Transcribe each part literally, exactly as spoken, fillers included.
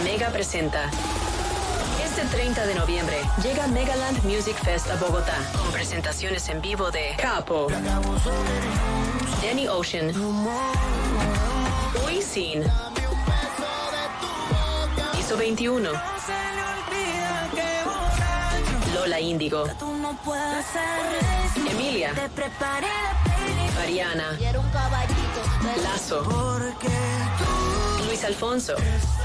Mega presenta. Este treinta de noviembre llega Megaland Music Fest a Bogotá, con presentaciones en vivo de Capo, Danny Ocean, Wisin, ISO veintiuno, Lola Índigo, Emilia, Ariana, Lazo, Luis Alfonso,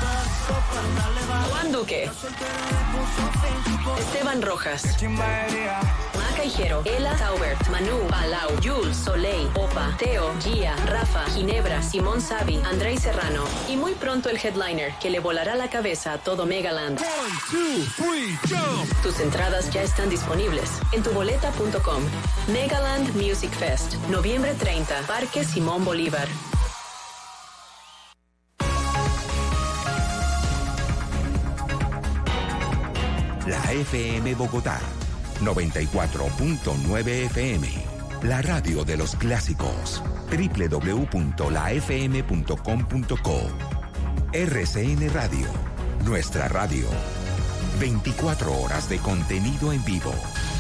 Juan Duque, Esteban Rojas, Maca Higuero, Ela Taubert, Manu, Palau, Jules, Soleil, Opa, Teo, Gia, Rafa, Ginebra, Simón Savi, Andrei Serrano y muy pronto el headliner que le volará la cabeza a todo Megaland. One, two, three, jump. Tus entradas ya están disponibles en tuboleta punto com. Megaland Music Fest, noviembre treinta, Parque Simón Bolívar. La F M Bogotá, noventa y cuatro punto nueve F M, la radio de los clásicos, doble u doble u doble u punto la f m punto com punto co. R C N Radio, nuestra radio, veinticuatro horas de contenido en vivo.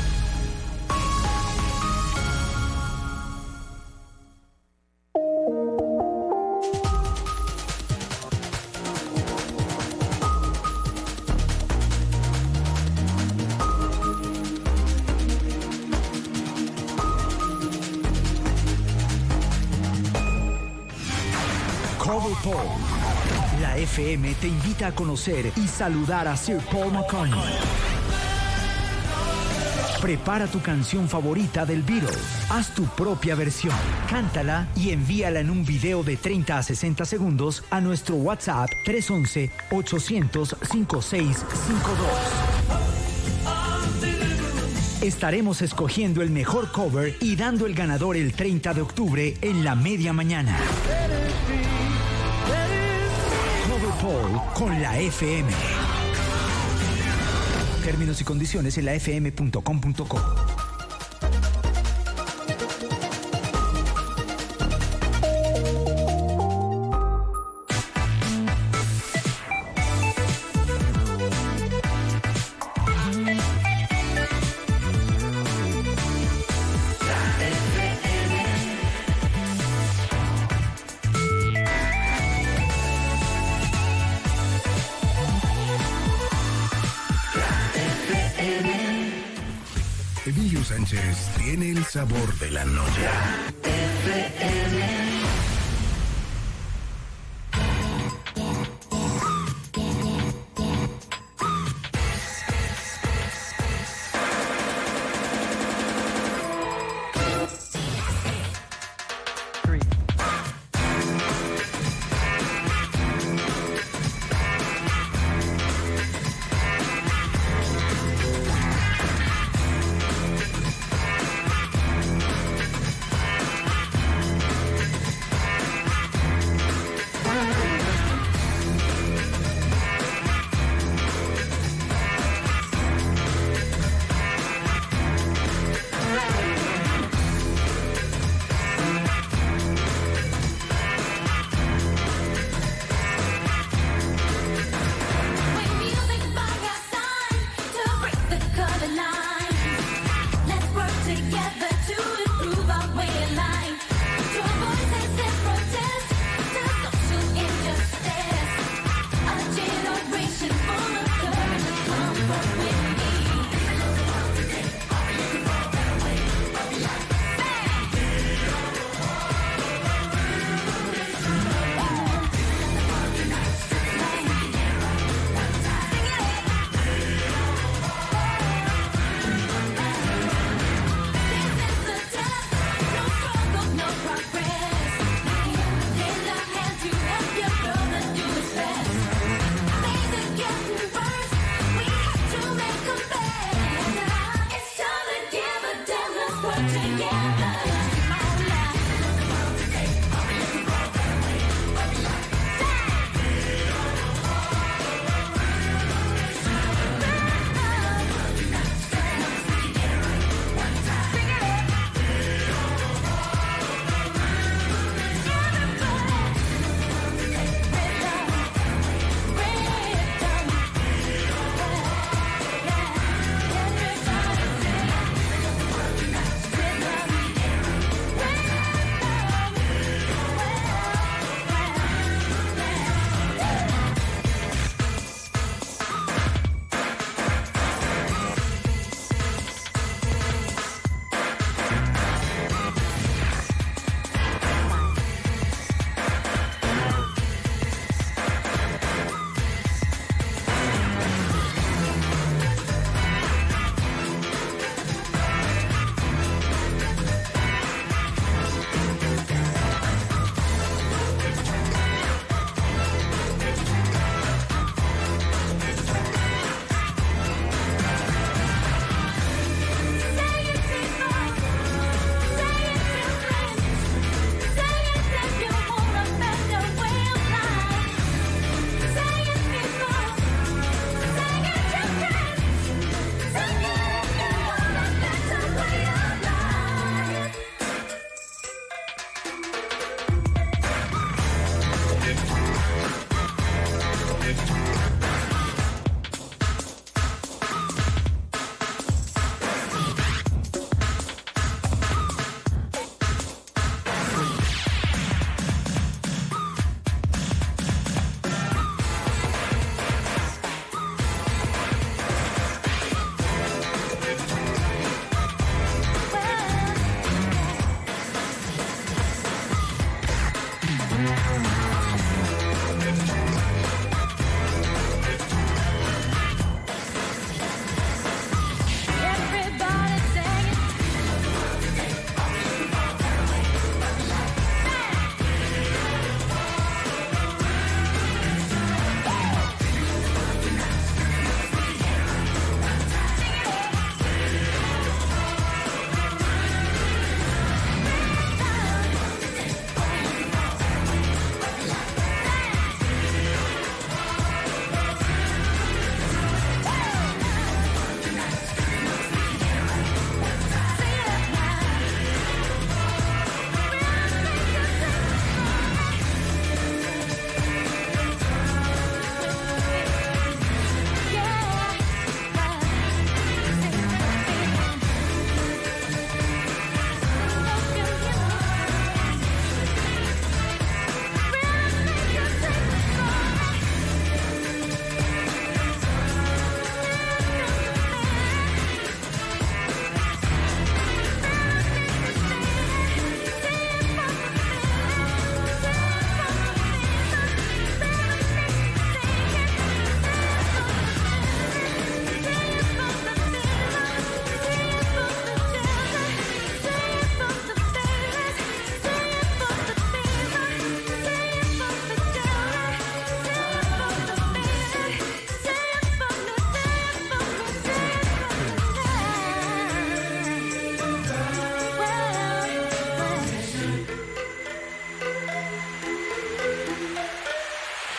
La F M te invita a conocer y saludar a Sir Paul McCartney. Prepara tu canción favorita del Beatles. Haz tu propia versión. Cántala y envíala en un video de treinta a sesenta segundos a nuestro WhatsApp tres once, ochocientos, cincuenta y seis cincuenta y dos. Estaremos escogiendo el mejor cover y dando el ganador el treinta de octubre en la media mañana. Paul con la F M. Términos y condiciones en la f m punto com punto co. Emilio Sánchez tiene el sabor de la noche. F M.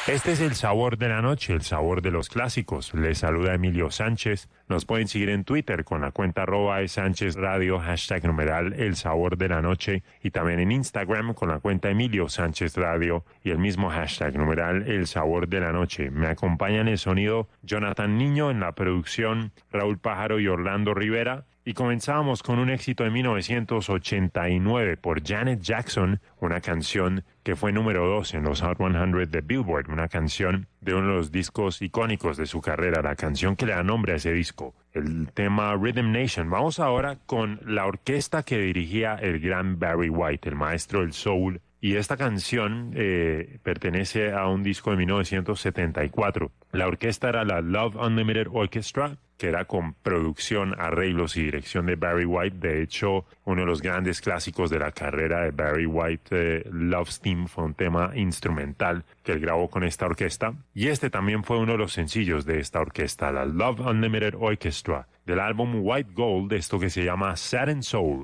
Este es el sabor de la noche, el sabor de los clásicos. Les saluda Emilio Sánchez. Nos pueden seguir en Twitter con la cuenta arroba Sánchez Radio, hashtag numeral el sabor de la noche, y también en Instagram con la cuenta Emilio Sánchez Radio y el mismo hashtag numeral el sabor de la noche. Me acompañan el sonido Jonathan Niño, en la producción Raúl Pájaro y Orlando Rivera. Y comenzábamos con un éxito de mil novecientos ochenta y nueve por Janet Jackson, una canción que fue número dos en los Hot cien de Billboard, una canción de uno de los discos icónicos de su carrera, la canción que le da nombre a ese disco, el tema Rhythm Nation. Vamos ahora con la orquesta que dirigía el gran Barry White, el maestro del soul. Y esta canción eh, pertenece a un disco de mil novecientos setenta y cuatro. La orquesta era la Love Unlimited Orchestra, que era con producción, arreglos y dirección de Barry White. De hecho, uno de los grandes clásicos de la carrera de Barry White, eh, Love's Theme, fue un tema instrumental que él grabó con esta orquesta. Y este también fue uno de los sencillos de esta orquesta, la Love Unlimited Orchestra, del álbum White Gold, esto que se llama Sad and Soul.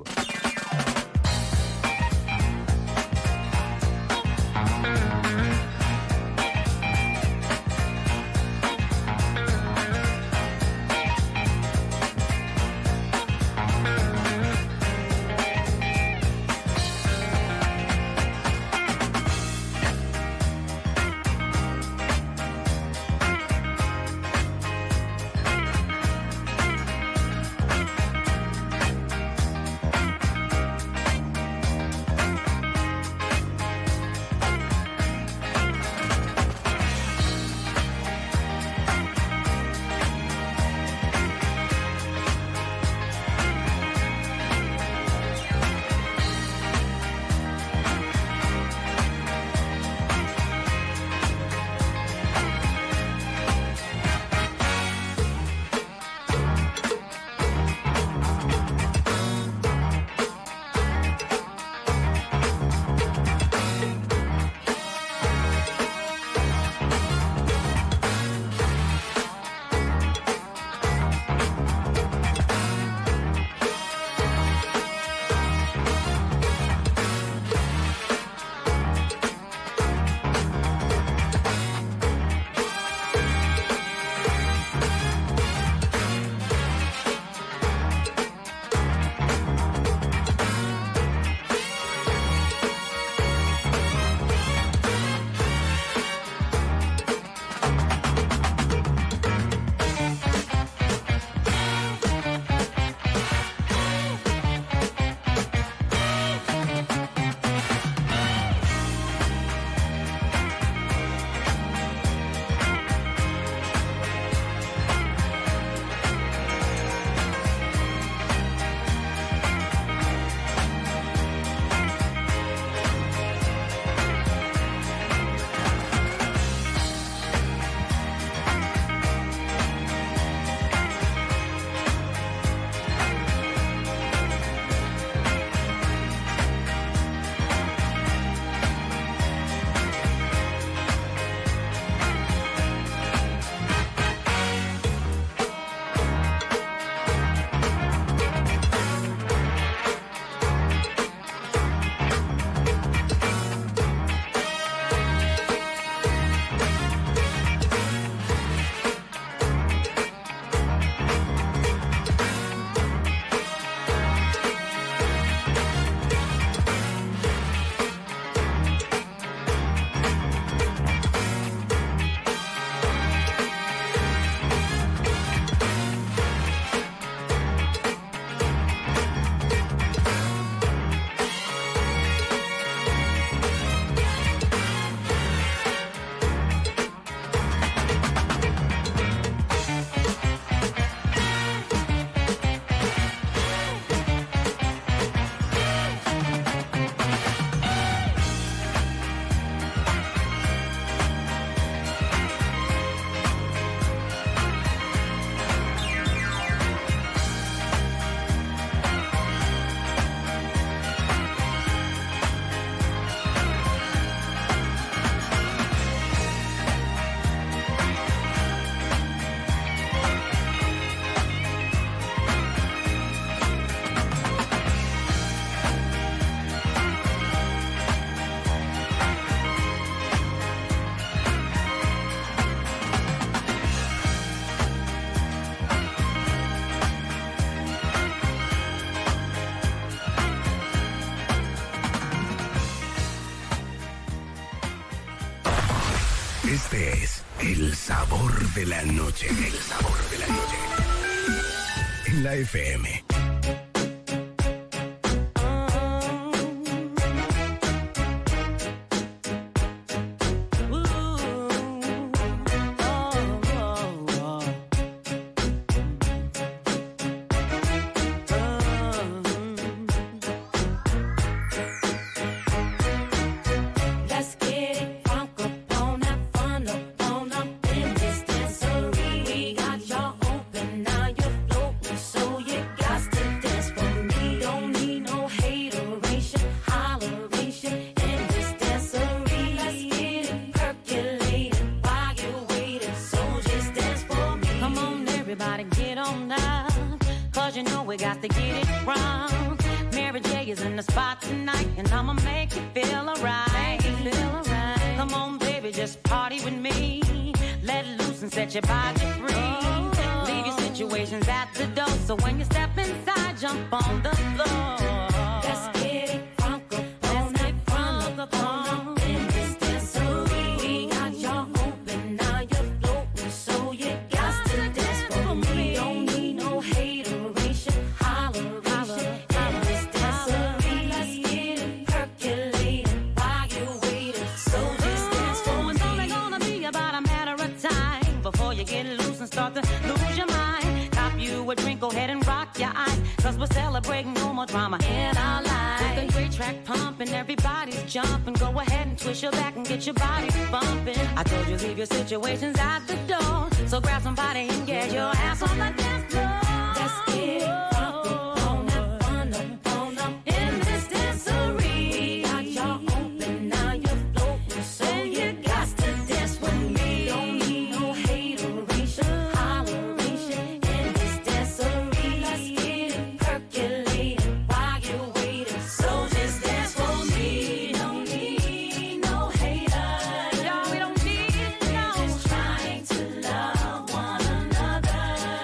es el sabor de la noche. El sabor de la noche. En la F M. Situations at the door, so grab somebody and get your ass on the dance floor. Let's get drunk on that fun up, on up in this dancery. We got y'all open, now you're floating, so you got to dance with me. Don't need no hateration, holleration in this dancery. Let's get it percolating while you're waiting, so just dance for me. Don't need no haters, y'all, we don't need trying to love one another.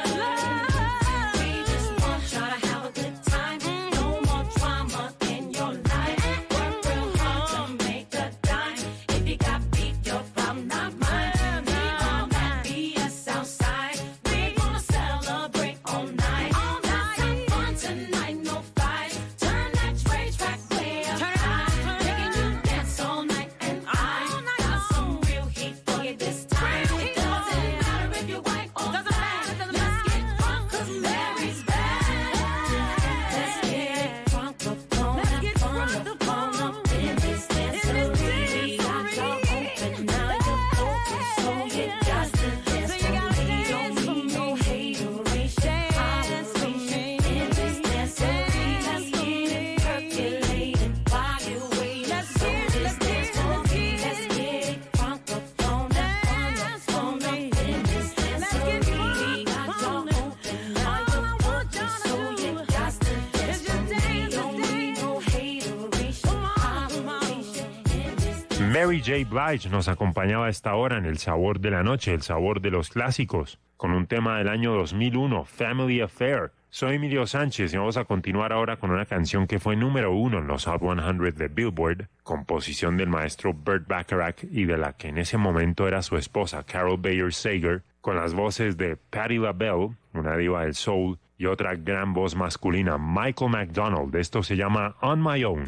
Love. We just want y'all to have a good time. No more drama in your life. Work real hard to make a dime. If you got beef, your problem, not mine. We all got B S outside. We gonna celebrate all night. All night. Have fun tonight, no fight. Turn that rage track way up high. Making you dance all night, and I got some real heat for you this time. It doesn't matter if you're white or black. Let's get drunk 'cause Mary's back. Let's get drunk upon that fun upon up in this dancery. We got y'all open, now you're open, so you got to dance for me. Don't need no hateration, holleration in this dancery. Let's get it percolating while you're waiting, so just dance for me. Let's get it drunk upon that fun upon up in this dancery. We got y'all open, now you're open, so you got to dance for me. Don't need no hateration, holleration in this. Mary J. Blige nos acompañaba a esta hora en El Sabor de la Noche, el sabor de los clásicos, con un tema del año dos mil uno, Family Affair. Soy Emilio Sánchez y vamos a continuar ahora con una canción que fue número uno en los Hot cien de Billboard, composición del maestro Burt Bacharach y de la que en ese momento era su esposa, Carol Bayer Sager, con las voces de Patti LaBelle, una diva del soul, y otra gran voz masculina, Michael McDonald. Esto se llama On My Own.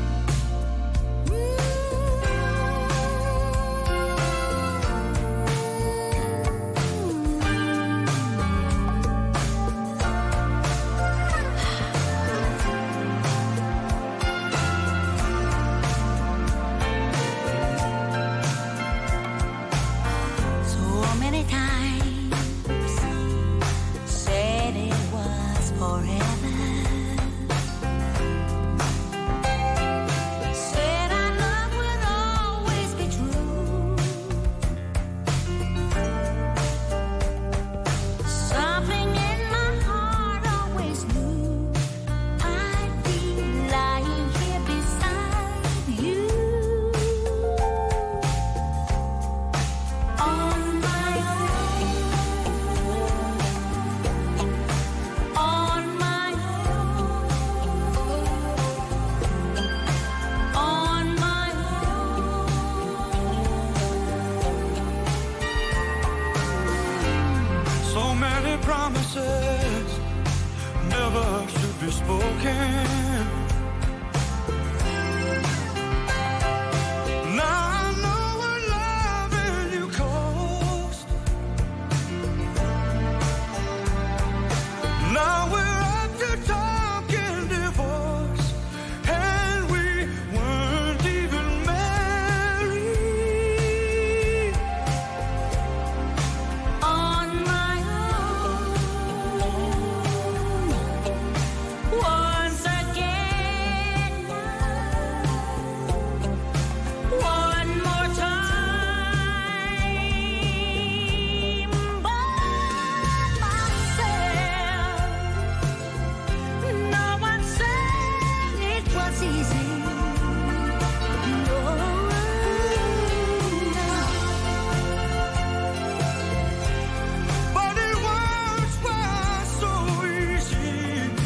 So many times said it was forever. many promises never should be spoken. Now I know what loving you cost. Now we're up to talking divorce, and we weren't even married. On my own, once again, one more time, by myself. No one said it was easy. No, But it once was so easy.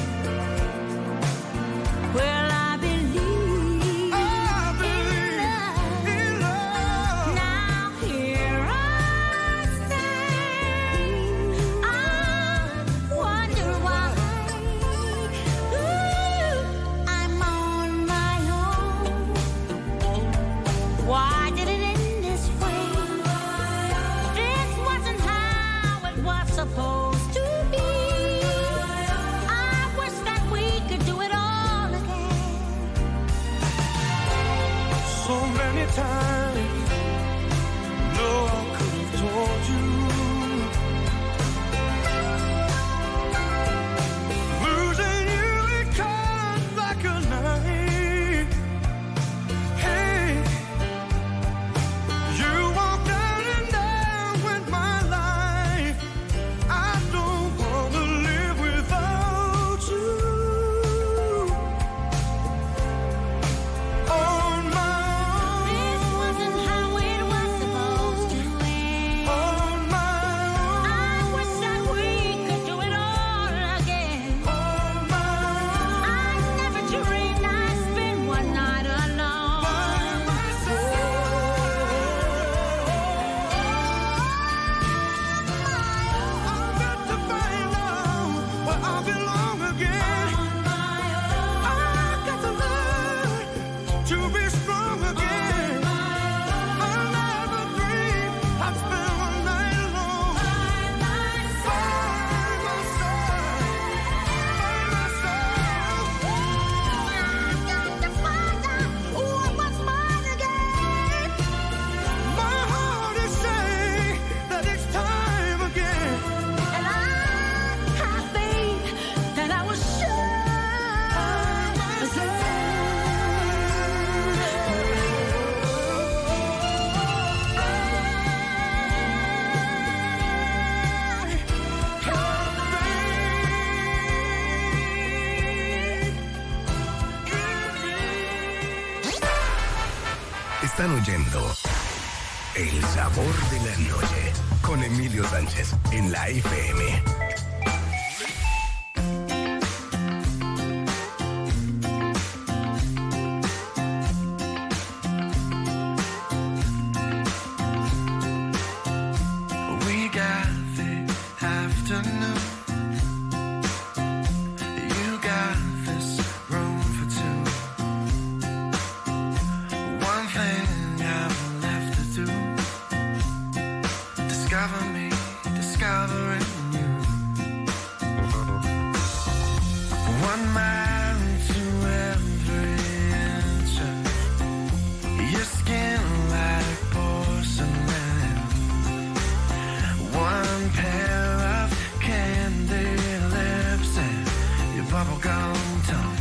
well, I believe I believe in love. now here I stand. I wonder why. Ooh, I'm on my own. Why did it end this way? This wasn't how it was supposed to be. I wish that we could do it all again. So many times, no, I could have told you. Losing you, it comes like a knife. Hey, you walked out and down with my life. I don't want to live without you. On my This own, wasn't how it was supposed to end. on my I wish that we could do it all again. own, on my I never dreamed I'd spend one night alone. I've got to find out where I belong again. I've got to learn to be strong again. I never dreamed I'd spend one night alone. By myself, by myself. I've got to find out what was mine again. My heart is saying that it's time again. And I have faith that I was sure Están oyendo El Sabor de la Noche con Emilio Sánchez en la F M. We got the afternoon. You got this room for two. One thing I've left to do. Discover me, discovering you. One mile to every inch of your skin like porcelain. One pair of candy lips and your bubblegum tongue.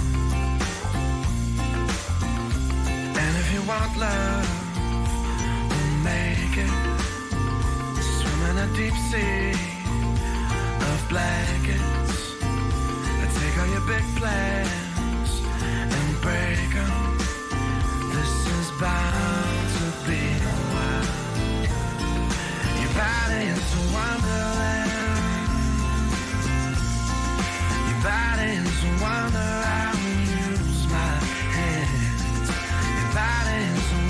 And if you want love, we'll make it. Swim in a deep sea of blankets. Take all your big plans and break them. This is bound to be wild. Your body is a wonderland. Your body is a wonder. I will use my hands. Your body is a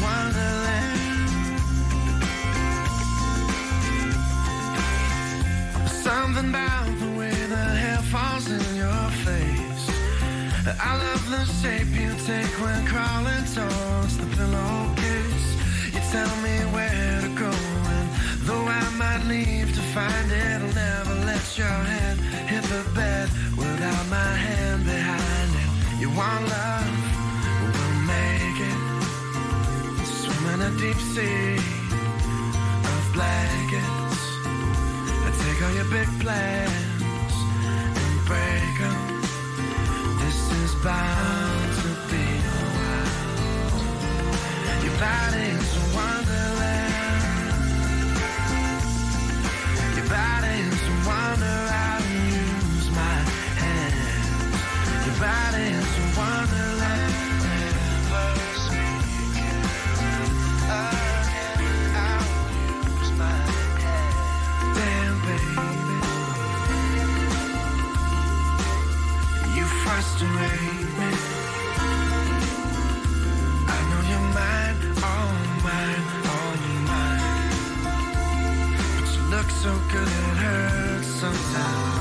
wonderland. Some something about the way the hair falls in your face. I love the shape you take when crawling towards the pillowcase. You tell me where to go, and though I might leave to find it, I'll never let your head hit the bed without my hand behind it. You want love, we'll make it. Swim in a deep sea of blankets. Take all your big plans and break them. This is bound to be a while. Your body's a wonderland. Your body's a wonder. I use my hands. Your body's a wonderland. Never speak again. I'll use my hands. Damn, baby, you frustrate me. I know you're mine, all mine, all mine. But you look so good it hurts sometimes.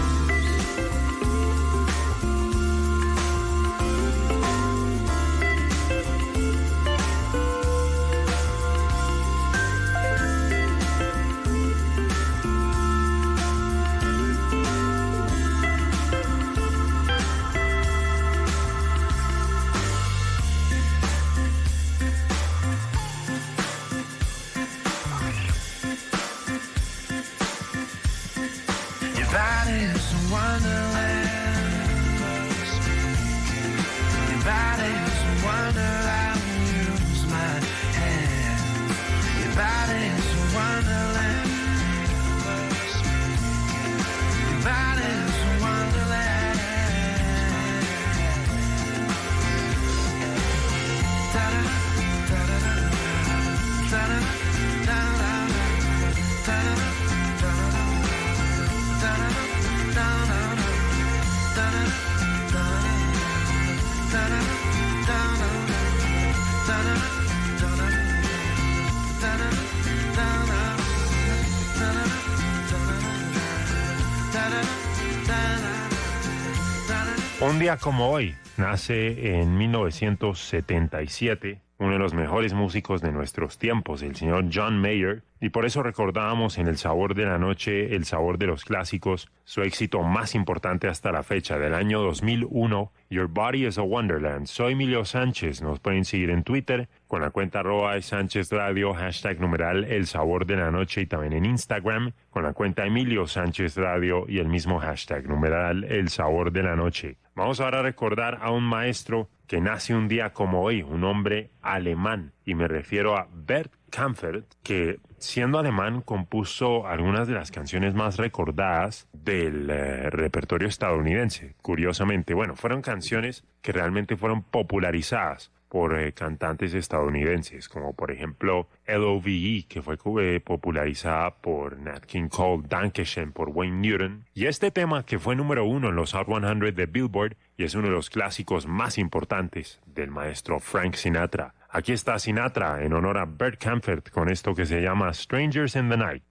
Un día como hoy, nace en mil novecientos setenta y siete uno de los mejores músicos de nuestros tiempos, el señor John Mayer, y por eso recordábamos en El Sabor de la Noche, El Sabor de los Clásicos, su éxito más importante hasta la fecha, del año dos mil uno, Your Body is a Wonderland. Soy Emilio Sánchez, nos pueden seguir en Twitter con la cuenta arroba Sánchez Radio, hashtag numeral El Sabor de la Noche, y también en Instagram con la cuenta Emilio Sánchez Radio y el mismo hashtag numeral El Sabor de la Noche. Vamos ahora a recordar a un maestro que nace un día como hoy, un hombre alemán, y me refiero a Bert Kaempfert, que siendo alemán compuso algunas de las canciones más recordadas del eh, repertorio estadounidense. Curiosamente, bueno, fueron canciones que realmente fueron popularizadas por eh, cantantes estadounidenses, como por ejemplo L O V E, que fue eh, popularizada por Nat King Cole, Dankeschön por Wayne Newton, y este tema que fue número uno en los Hot cien de Billboard y es uno de los clásicos más importantes del maestro Frank Sinatra. Aquí está Sinatra en honor a Bert Kaempfert con esto que se llama Strangers in the Night.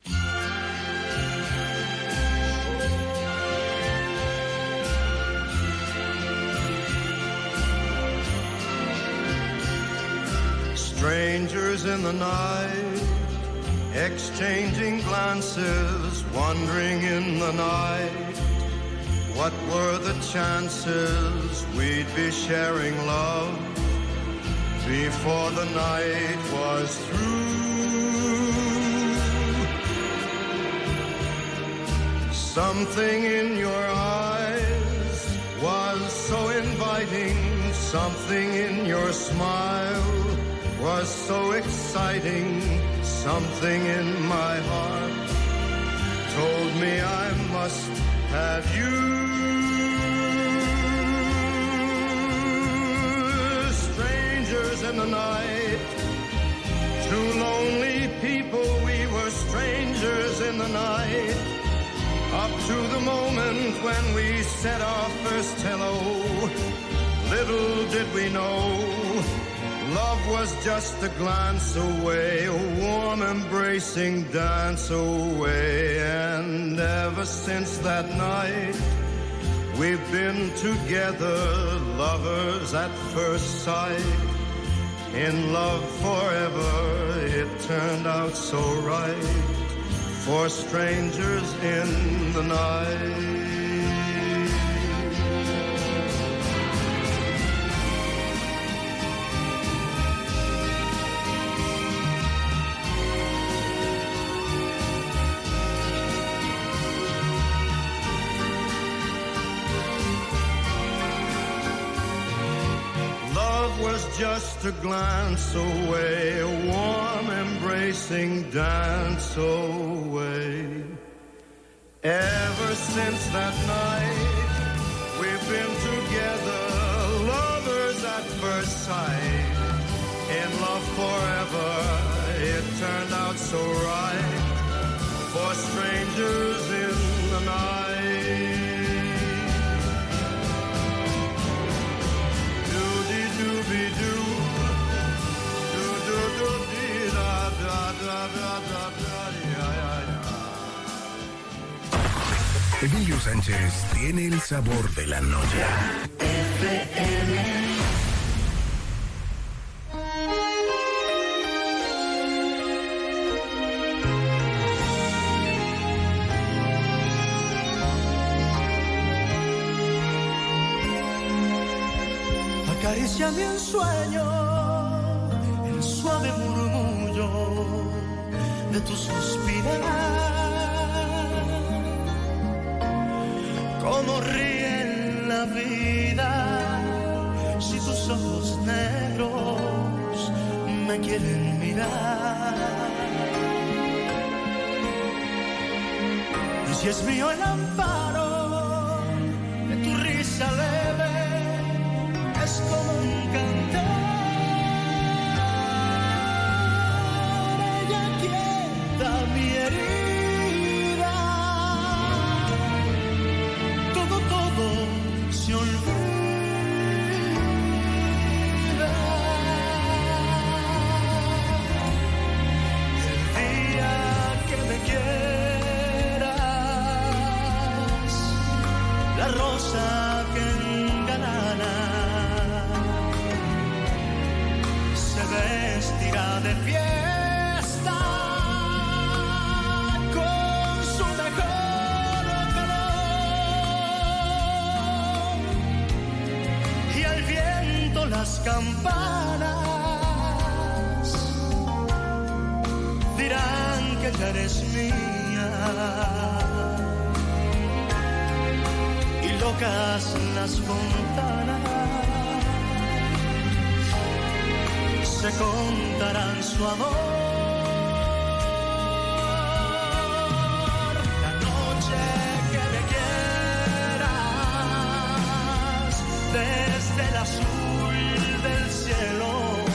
Strangers in the night, exchanging glances, wandering in the night. What were the chances we'd be sharing love before the night was through? Something in your eyes was so inviting, something in your smile was so exciting, something in my heart told me I must have you. Strangers in the night, two lonely people, we were strangers in the night, up to the moment when we said our first hello. Little did we know, love was just a glance away, a warm embracing dance away. And And ever since that night, we've been together, lovers at first sight. In love forever, it turned out so right. For strangers in the night. Just a glance away, a warm embracing dance away. Ever since that night, we've been together, lovers at first sight. In love forever, it turned out so right. For strangers in the night. Emilio Sánchez tiene el sabor de la noche. Acariciame en sueño, el suave murmullo de tu suspirar. Cómo ríe la vida si tus ojos negros me quieren mirar. Y si es mío el amparo de tu risa leve, es como un cantar. Ella quieta mi herida. Todo, todo se olvida. El día que me quieras, la rosa que engalana se vestirá de fiesta con su mejor calor, y al viento las campanas dirán que ya eres mía, y locas las fontanas se contarán su amor. La noche que me quieras, desde el azul del cielo,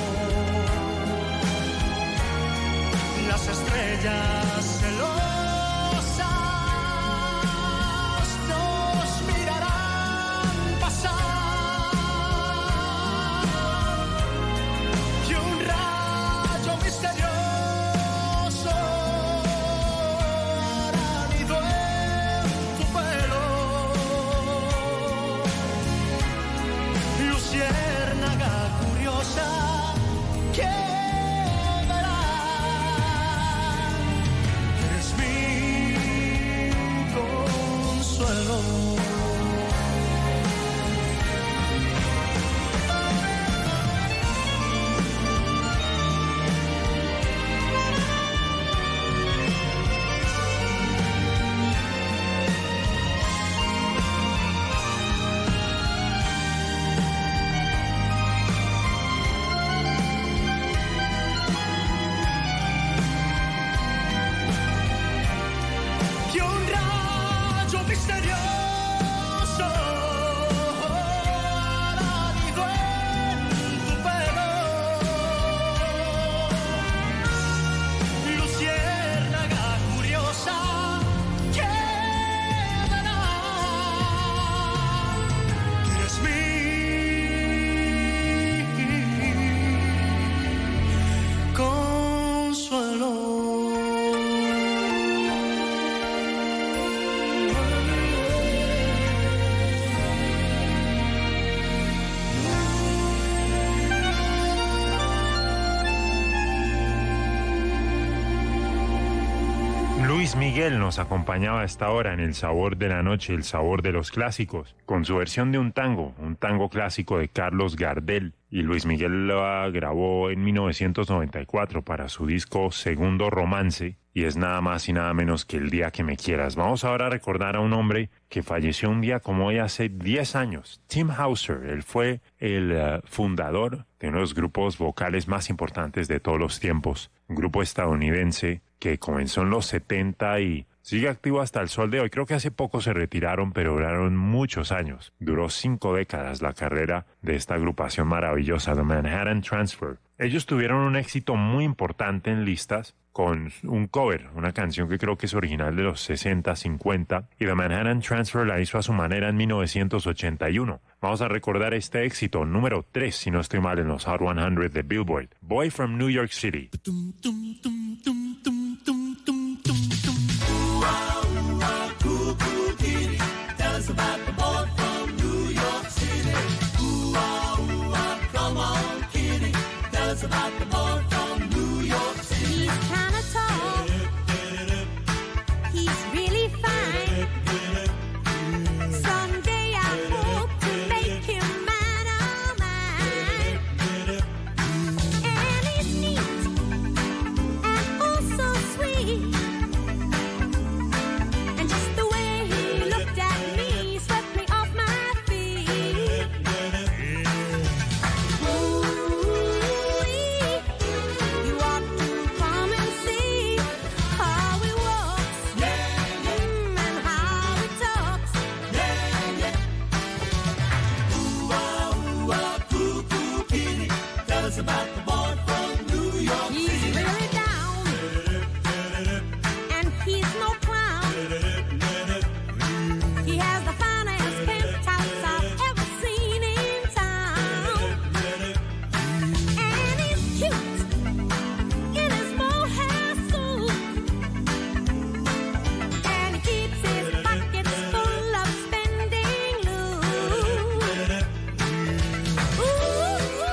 las estrellas celosas nos mirarán pasar. Yeah. Miguel nos acompañaba a esta hora en El Sabor de la Noche, el sabor de los clásicos, con su versión de un tango, un tango clásico de Carlos Gardel. Y Luis Miguel la grabó en mil novecientos noventa y cuatro para su disco Segundo Romance, y es nada más y nada menos que El Día que Me Quieras. Vamos ahora a recordar a un hombre que falleció un día como hoy hace diez años, Tim Hauser. Él fue el uh, fundador de uno de los grupos vocales más importantes de todos los tiempos, un grupo estadounidense que comenzó en los setenta y sigue activo hasta el sol de hoy. Creo que hace poco se retiraron, pero duraron muchos años. Duró cinco décadas la carrera de esta agrupación maravillosa, The Manhattan Transfer. Ellos tuvieron un éxito muy importante en listas con un cover, una canción que creo que es original de los sesenta, cincuenta, y The Manhattan Transfer la hizo a su manera en mil novecientos ochenta y uno. Vamos a recordar este éxito, número tres, si no estoy mal, en los Hot cien de Billboard. Boy from New York City. About the boy from New York City. Ooh, ah, ooh, ah, come on, kitty. Tell us about the boy from New York City. He's kinda tall. He's really fine. Someday I hope to make him mine, oh mine. And he's neat and oh so sweet. And just the way he looked at me. About the boy from New York City. He's really down, and he's no clown. He has the finest penthouse I've ever seen in town. And he's cute in his mohair suit, and he keeps his pockets full of spending loot. Ooh.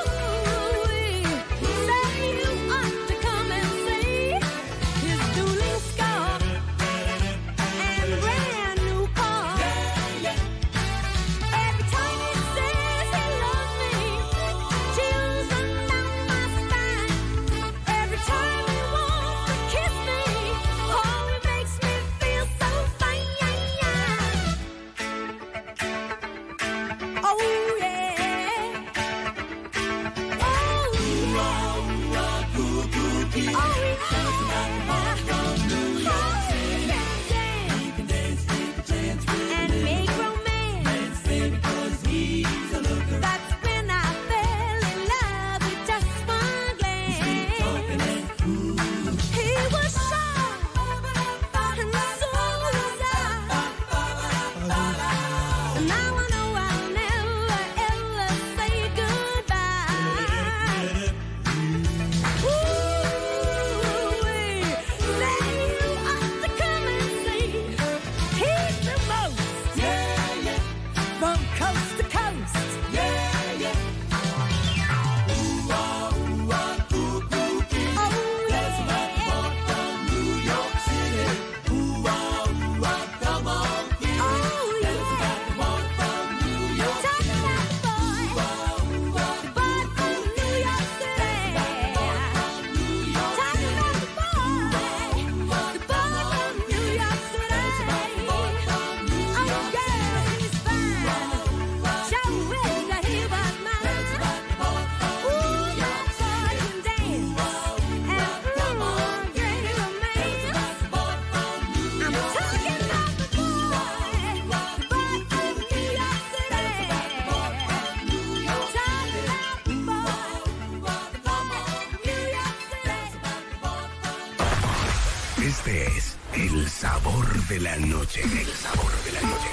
Este es el sabor de la noche. El sabor de la noche.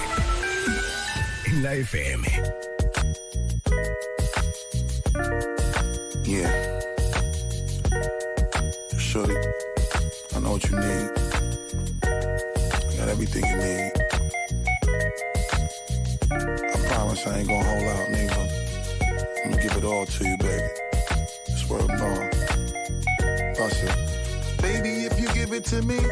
En la F M. Yeah. Shorty, I know what you need. I got everything you need. I promise I ain't gonna hold out, nigga. I'm gonna give it all to you, baby. Swear to God. Bust it. Baby, if you give it to me,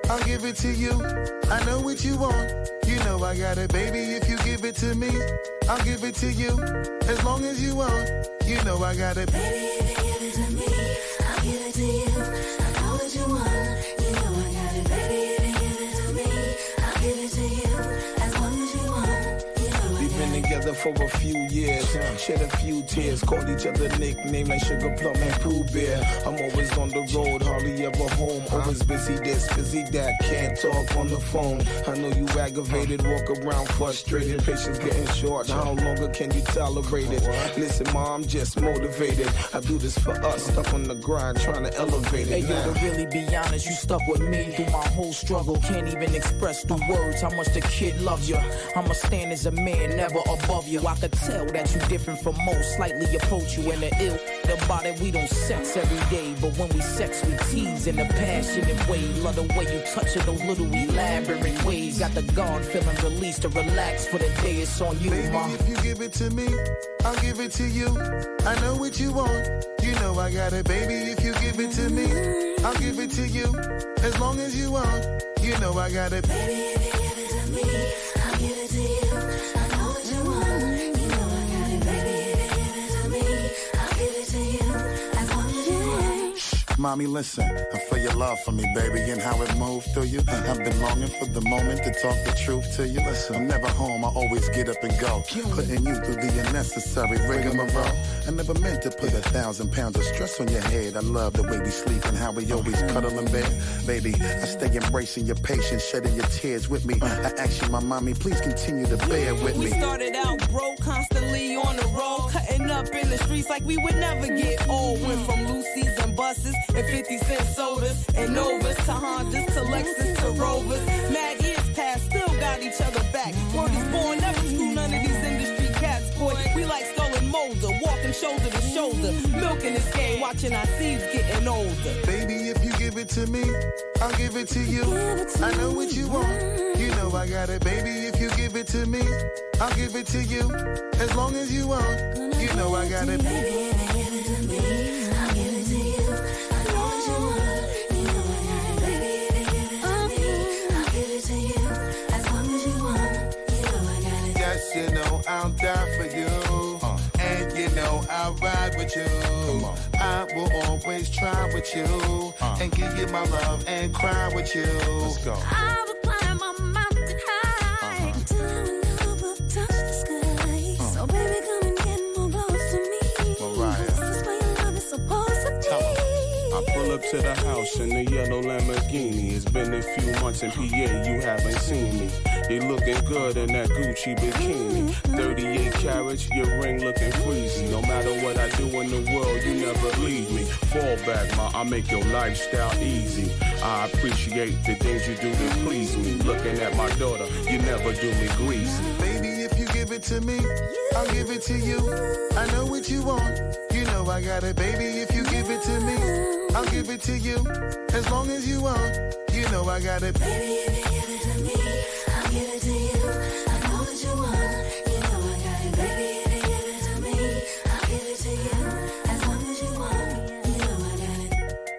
I'll give it to you. I know what you want. You know I got it, baby. If you give it to me, I'll give it to you. As long as you want. You know I got it. Baby, if you give it to me, I'll give it to you. I know what you want. You know I got it. Baby, if you give it to me, I'll give it to you. As long as you want. You know I We've been together for a few years, shed a few tears, called each other nicknames like Sugar Plum and Pooh Bear. I'm always on the road, hardly ever home. Always busy this, busy that, can't talk on the phone. I know you aggravated, walk around frustrated, patience getting short. How longer can you tolerate it? Listen, mom, I'm just motivated. I do this for us, stuck on the grind, trying to elevate it. Hey, yo, to really be honest, you stuck with me through my whole struggle. Can't even express through words how much the kid loves you. I'ma stand as a man, never above you. I could tell that you different from most, slightly approach you in the ill. About it, we don't sex every day, but when we sex, we tease in a passionate way. Love the way you touch it, those little elaborate ways. Got the guard feeling released to relax for the day. It's on you, baby, ma. if you give it to me, I'll give it to you. I know what you want. You know I got it, baby. If you give it to me, I'll give it to you. As long as you want. You know I got it. Baby, if you give it to me, I'll give it to you. I know what you want. You know I got it. Baby, if you give it to me, I'll give it to you. As long as you want. Mommy, listen, I feel your love for me, baby, and how it moved through you. I've been longing for the moment to talk the truth to you. Listen, I'm never home, I always get up and go. Putting you through the unnecessary rigmarole. I never meant to put a thousand pounds of stress on your head. I love the way we sleep and how we always cuddle in bed. Baby, I stay embracing your patience, shedding your tears with me. I ask you, my mommy, please continue to bear with me. We started out broke, constantly on the road, cutting up in the streets like we would never get old. Went from Lucy's and buses and fifty cent sodas and Novas to Hondas to Lexus to Rovers. Mad years past, still got each other back. Word is born, never screw none of these industry cats, boy. We like stolen molder, walking shoulder to shoulder, milking this game, watching our seeds getting older. Baby, if you give it to me, I'll give it to you. I know what you want. You know I got it, baby. If you give it to me, I'll give it to you. As long as you want. You know I got it. Baby, if you give it to me, I'll give it to you. I know what you want. You know I got it. Baby, if you give it to me, I'll give it to you. As long as you want. You know I got it. Yes, you know I'll die for you. Uh. And you know I'll ride with you. Come on. I will always try with you. Uh. And give you my love and cry with you. Let's go. I will climb a mountain high uh-huh. until I will never touch the sky. Uh. So baby, come and get more close to me. Mariah. This is where your love is supposed to be. I pull up to the house in the yellow Lamborghini. It's been a few months in P A, you haven't seen me. You looking good in that Gucci bikini. thirty-eight carats, your ring looking freezy. No matter what I do in the world, you never leave me. Fall back, ma, I make your lifestyle easy. I appreciate the things you do to please me. Looking at my daughter, you never do me greasy. Baby, if you give it to me, I'll give it to you. I know what you want. You know I got it, baby. If you give it to me, I'll give it to you. As long as you want. You know I got it. Baby, if you give it to me, I'll give it to you. I know what you want. You know I got it. Baby, if you give it to me, I'll give it to you. As long as you want. You know I got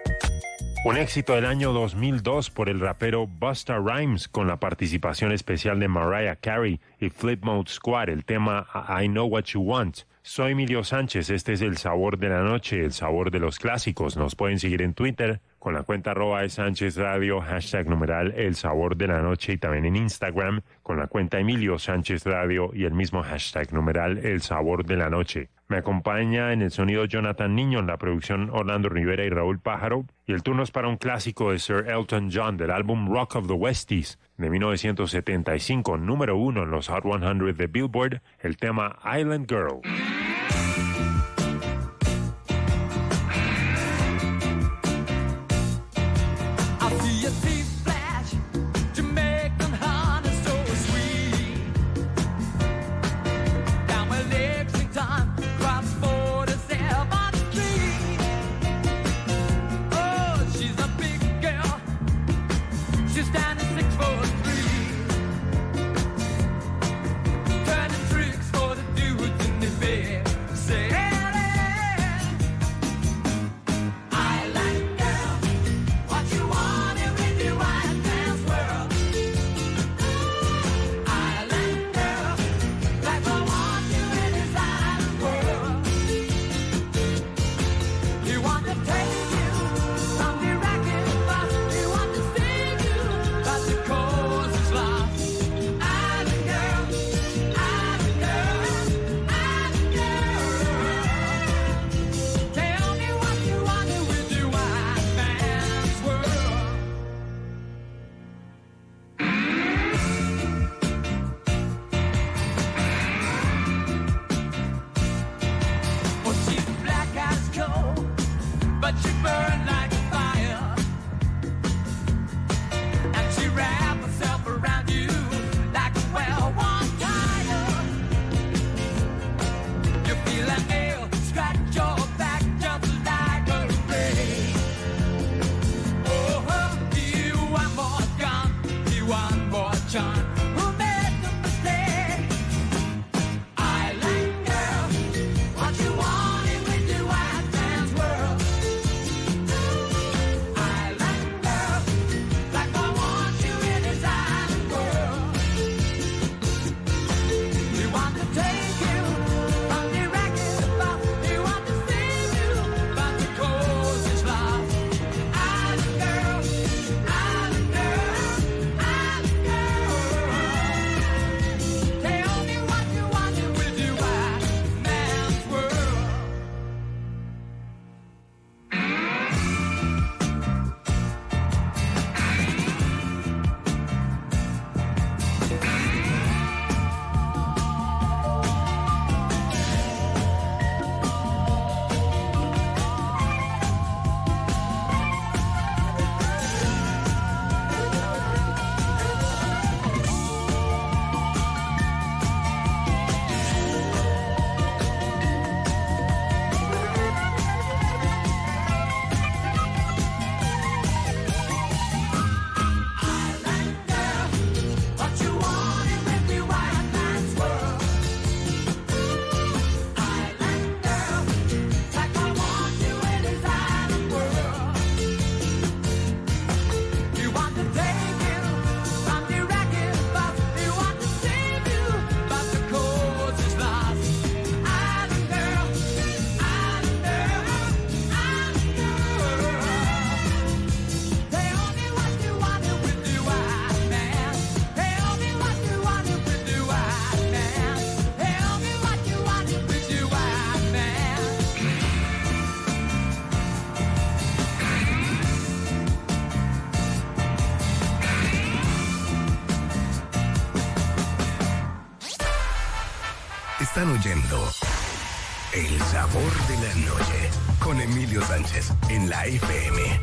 it. Un éxito del año dos mil dos por el rapero Busta Rhymes con la participación especial de Mariah Carey y Flip Mode Squad, el tema I Know What You Want. Soy Emilio Sánchez, este es El Sabor de la Noche, el sabor de los clásicos. Nos pueden seguir en Twitter con la cuenta arroba de Sánchez Radio, hashtag numeral El Sabor de la Noche, y también en Instagram con la cuenta Emilio Sánchez Radio y el mismo hashtag numeral El Sabor de la Noche. Me acompaña en el sonido Jonathan Niño, en la producción Orlando Rivera y Raúl Pájaro, y el turno es para un clásico de Sir Elton John del álbum Rock of the Westies de mil novecientos setenta y cinco, número uno en los Hot cien de Billboard, el tema Island Girl. Turning tricks for the dudes in the bed. Están oyendo El Sabor de la Noche con Emilio Sánchez en la F M.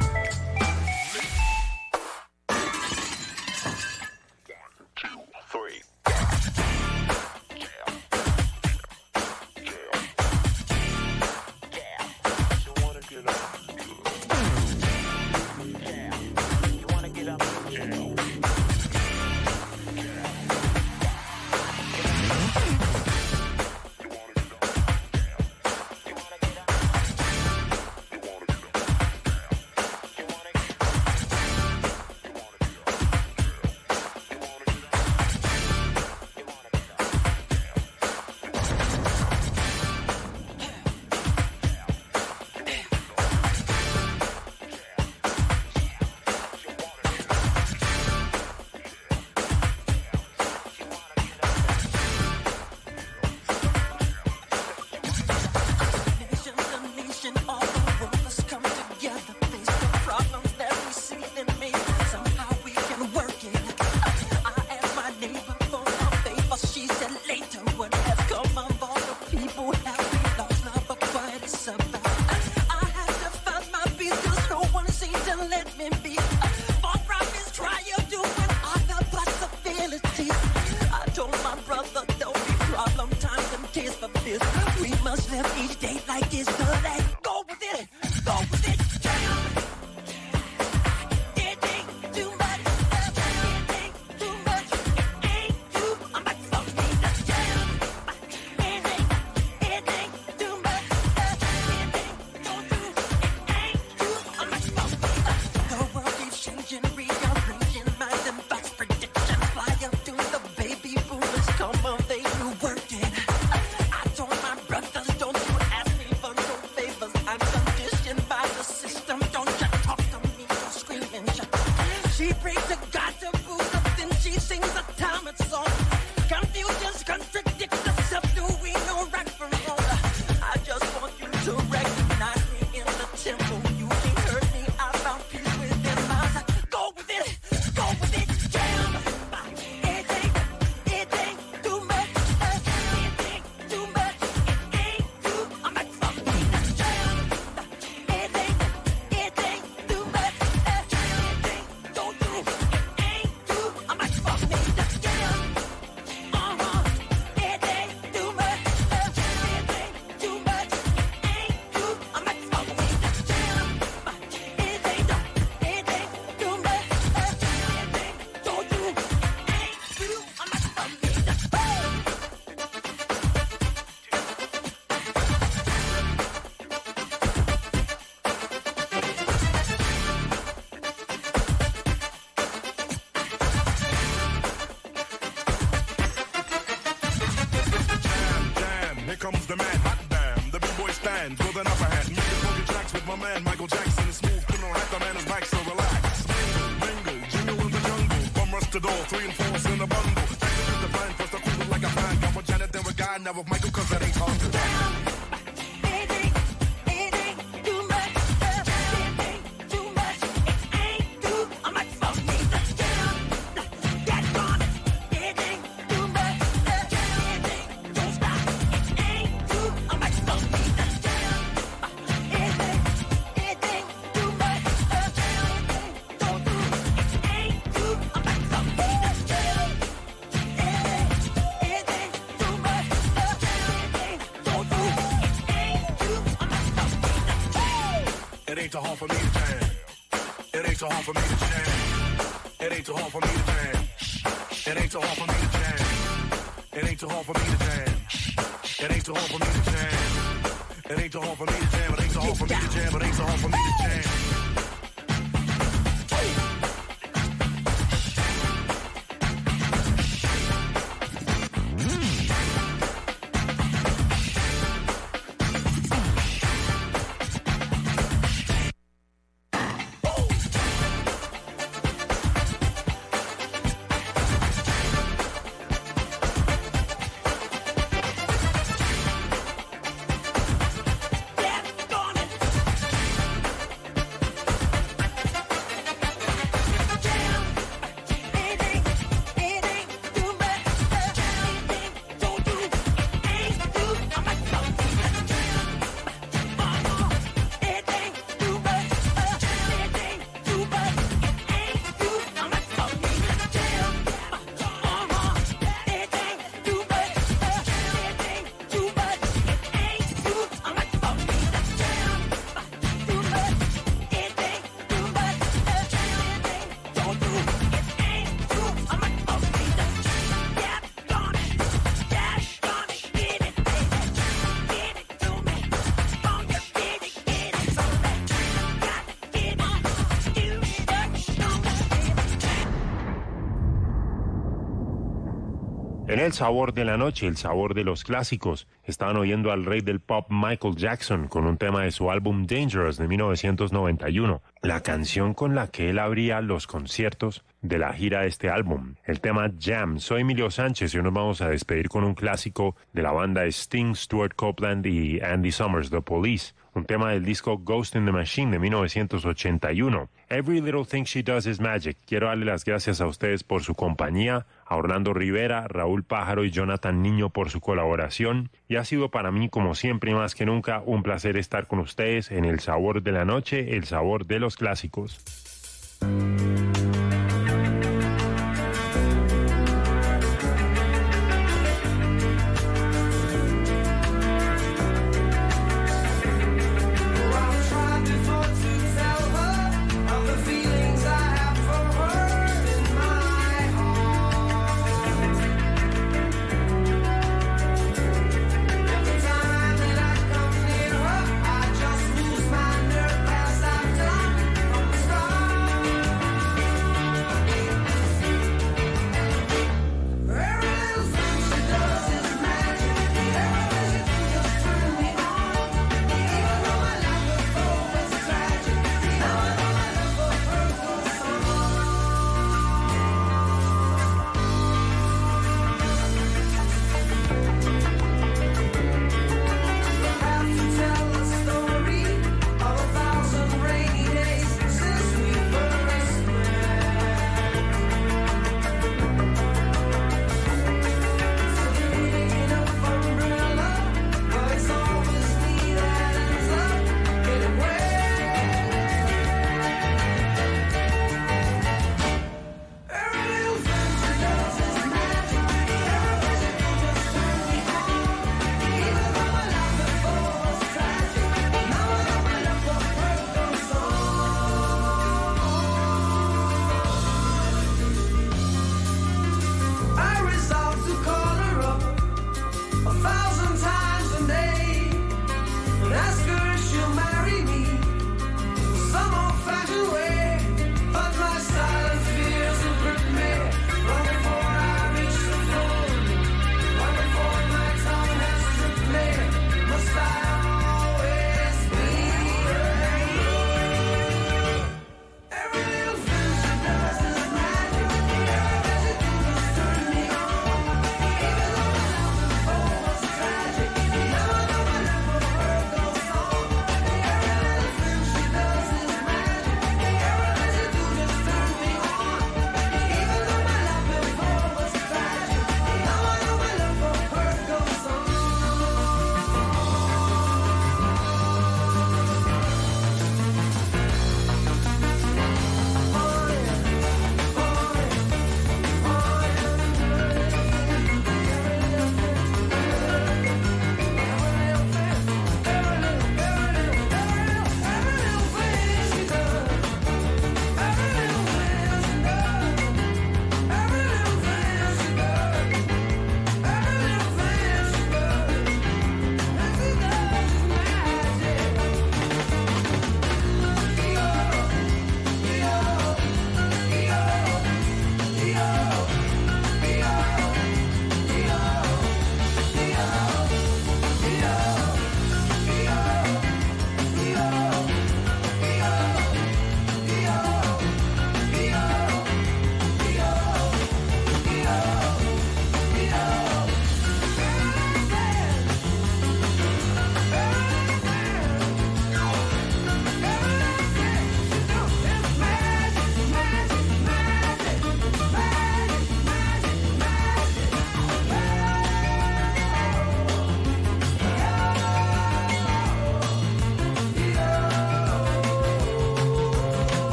En el sabor de la noche, el sabor de los clásicos, estaban oyendo al rey del pop Michael Jackson con un tema de su álbum Dangerous de mil novecientos noventa y uno, la canción con la que él abría los conciertos de la gira de este álbum, el tema Jam. Soy Emilio Sánchez y hoy nos vamos a despedir con un clásico de la banda Sting, Stuart Copeland y Andy Summers, The Police, un tema del disco Ghost in the Machine de mil novecientos ochenta y uno. Every Little Thing She Does Is Magic. Quiero darle las gracias a ustedes por su compañía, a Orlando Rivera, Raúl Pájaro y Jonathan Niño por su colaboración, y ha sido para mí, como siempre y más que nunca, un placer estar con ustedes en El Sabor de la Noche, el sabor de los clásicos.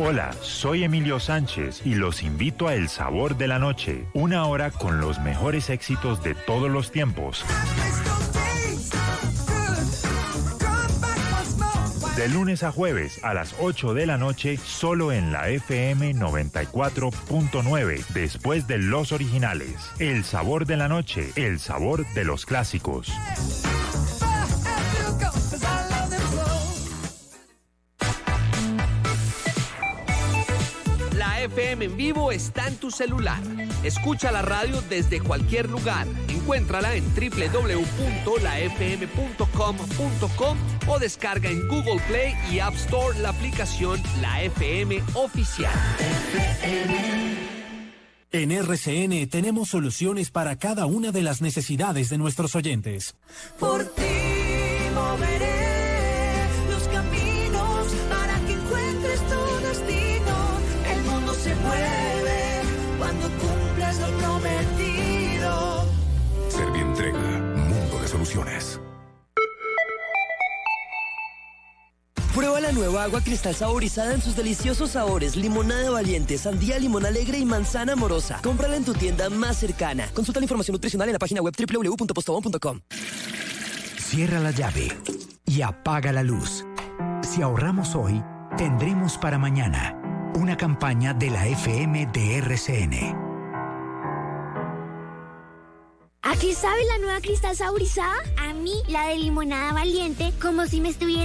Hola, soy Emilio Sánchez y los invito a El Sabor de la Noche, una hora con los mejores éxitos de todos los tiempos. De lunes a jueves a las ocho de la noche, solo en la F M noventa y cuatro punto nueve, después de los originales. El Sabor de la Noche, el sabor de los clásicos. La F M en vivo está en tu celular. Escucha la radio desde cualquier lugar. Encuéntrala en doble u doble u doble u punto la f m punto com punto com o descarga en Google Play y App Store la aplicación La F M Oficial. En R C N tenemos soluciones para cada una de las necesidades de nuestros oyentes. Por ti moveré los caminos para que encuentres tu destino. El mundo se mueve cuando cumples lo prometido. Servientrega, mundo de soluciones. Prueba la nueva agua cristal saborizada en sus deliciosos sabores: limonada valiente, sandía, limón alegre y manzana amorosa. Cómprala en tu tienda más cercana. Consulta la información nutricional en la página web doble u doble u doble u punto postobón punto com. Cierra la llave y apaga la luz. Si ahorramos hoy, tendremos para mañana. Una campaña de la F M de R C N. ¿A qué sabe la nueva cristal saborizada? A mí, la de limonada valiente, como si me estuviera